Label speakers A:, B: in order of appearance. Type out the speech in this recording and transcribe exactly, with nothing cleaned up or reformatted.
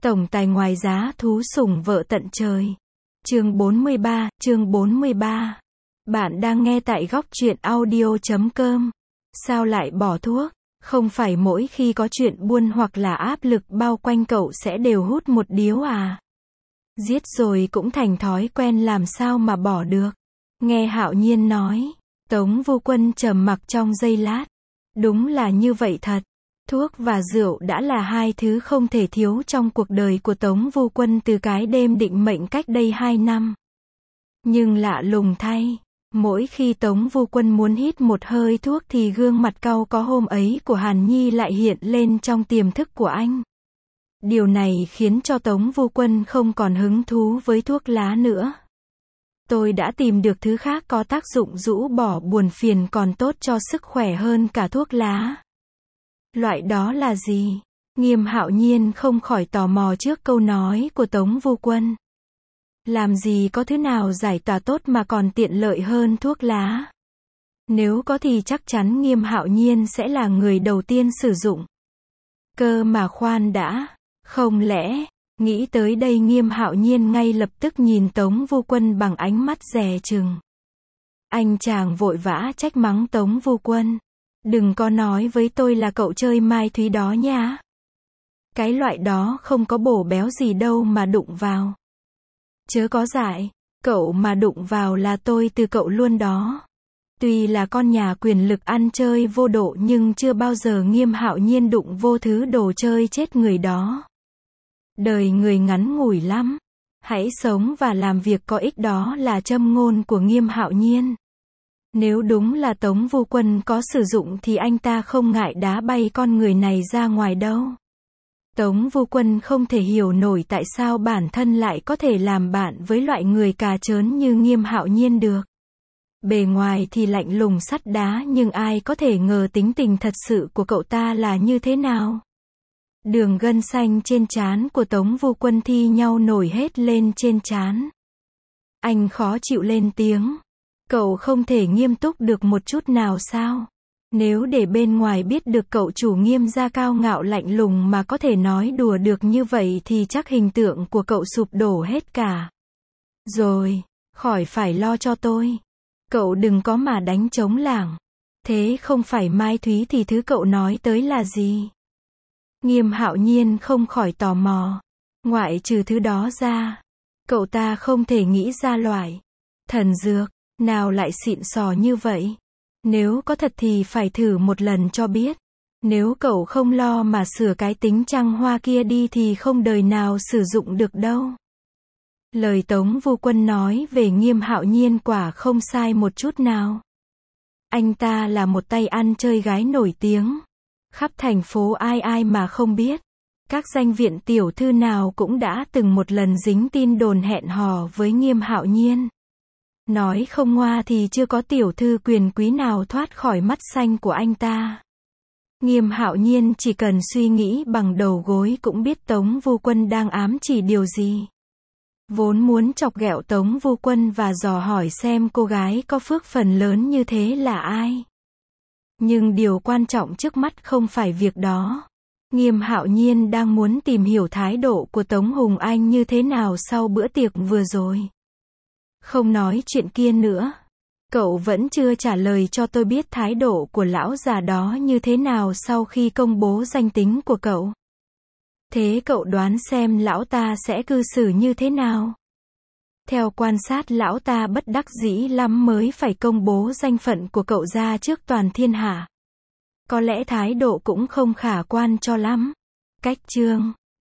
A: Tổng tài ngoài giá thú sủng vợ tận trời. Chương bốn mươi ba, chương bốn mươi ba. Bạn đang nghe tại góc truyện audio chấm com. Sao lại bỏ thuốc? Không phải mỗi khi có chuyện buồn hoặc là áp lực bao quanh cậu sẽ đều hút một điếu à? Giết rồi cũng thành thói quen, làm sao mà bỏ được? Nghe Hạo Nhiên nói. Tống Vô Quân trầm mặc trong giây lát. Đúng là như vậy thật. Thuốc và rượu đã là hai thứ không thể thiếu trong cuộc đời của Tống Vô Quân từ cái đêm định mệnh cách đây hai năm. Nhưng lạ lùng thay, mỗi khi Tống Vô Quân muốn hít một hơi thuốc thì gương mặt cau có hôm ấy của Hàn Nhi lại hiện lên trong tiềm thức của anh. Điều này khiến cho Tống Vô Quân không còn hứng thú với thuốc lá nữa. Tôi đã tìm được thứ khác có tác dụng rũ bỏ buồn phiền còn tốt cho sức khỏe hơn cả thuốc lá. Loại đó là gì? Nghiêm Hạo Nhiên không khỏi tò mò trước câu nói của Tống Vô Quân. Làm gì có thứ nào giải tỏa tốt mà còn tiện lợi hơn thuốc lá? Nếu có thì chắc chắn Nghiêm Hạo Nhiên sẽ là người đầu tiên sử dụng. Cơ mà khoan đã, không lẽ, nghĩ tới đây Nghiêm Hạo Nhiên ngay lập tức nhìn Tống Vô Quân bằng ánh mắt dè chừng. Anh chàng vội vã trách mắng Tống Vô Quân. Đừng có nói với tôi là cậu chơi mai thúy đó nha. Cái loại đó không có bổ béo gì đâu mà đụng vào. Chớ có dại, cậu mà đụng vào là tôi từ cậu luôn đó. Tuy là con nhà quyền lực ăn chơi vô độ nhưng chưa bao giờ Nghiêm Hạo Nhiên đụng vô thứ đồ chơi chết người đó. Đời người ngắn ngủi lắm. Hãy sống và làm việc có ích, đó là châm ngôn của Nghiêm Hạo Nhiên. Nếu đúng là Tống Vô Quân có sử dụng thì anh ta không ngại đá bay con người này ra ngoài đâu. Tống Vô Quân không thể hiểu nổi tại sao bản thân lại có thể làm bạn với loại người cà chớn như Nghiêm Hạo Nhiên được. Bề ngoài thì lạnh lùng sắt đá nhưng ai có thể ngờ tính tình thật sự của cậu ta là như thế nào. Đường gân xanh trên trán của Tống Vô Quân thi nhau nổi hết lên trên trán. Anh khó chịu lên tiếng. Cậu không thể nghiêm túc được một chút nào sao? Nếu để bên ngoài biết được cậu chủ Nghiêm gia cao ngạo lạnh lùng mà có thể nói đùa được như vậy thì chắc hình tượng của cậu sụp đổ hết cả. Rồi, khỏi phải lo cho tôi. Cậu đừng có mà đánh trống lảng. Thế không phải mai thúy thì thứ cậu nói tới là gì? Nghiêm Hạo Nhiên không khỏi tò mò. Ngoại trừ thứ đó ra, cậu ta không thể nghĩ ra loại thần dược nào lại xịn sò như vậy. Nếu có thật thì phải thử một lần cho biết. Nếu cậu không lo mà sửa cái tính trăng hoa kia đi thì không đời nào sử dụng được đâu. Lời Tống Vô Quân nói về Nghiêm Hạo Nhiên quả không sai một chút nào. Anh ta là một tay ăn chơi gái nổi tiếng. Khắp thành phố ai ai mà không biết. Các danh viện tiểu thư nào cũng đã từng một lần dính tin đồn hẹn hò với Nghiêm Hạo Nhiên. Nói không ngoa thì chưa có tiểu thư quyền quý nào thoát khỏi mắt xanh của anh ta. Nghiêm Hạo Nhiên chỉ cần suy nghĩ bằng đầu gối cũng biết Tống Vô Quân đang ám chỉ điều gì. Vốn muốn chọc ghẹo Tống Vô Quân và dò hỏi xem cô gái có phước phần lớn như thế là ai. Nhưng điều quan trọng trước mắt không phải việc đó. Nghiêm Hạo Nhiên đang muốn tìm hiểu thái độ của Tống Hùng Anh như thế nào sau bữa tiệc vừa rồi. Không nói chuyện kia nữa. Cậu vẫn chưa trả lời cho tôi biết thái độ của lão già đó như thế nào sau khi công bố danh tính của cậu. Thế cậu đoán xem lão ta sẽ cư xử như thế nào? Theo quan sát lão ta bất đắc dĩ lắm mới phải công bố danh phận của cậu ra trước toàn thiên hạ. Có lẽ thái độ cũng không khả quan cho lắm. Cách chương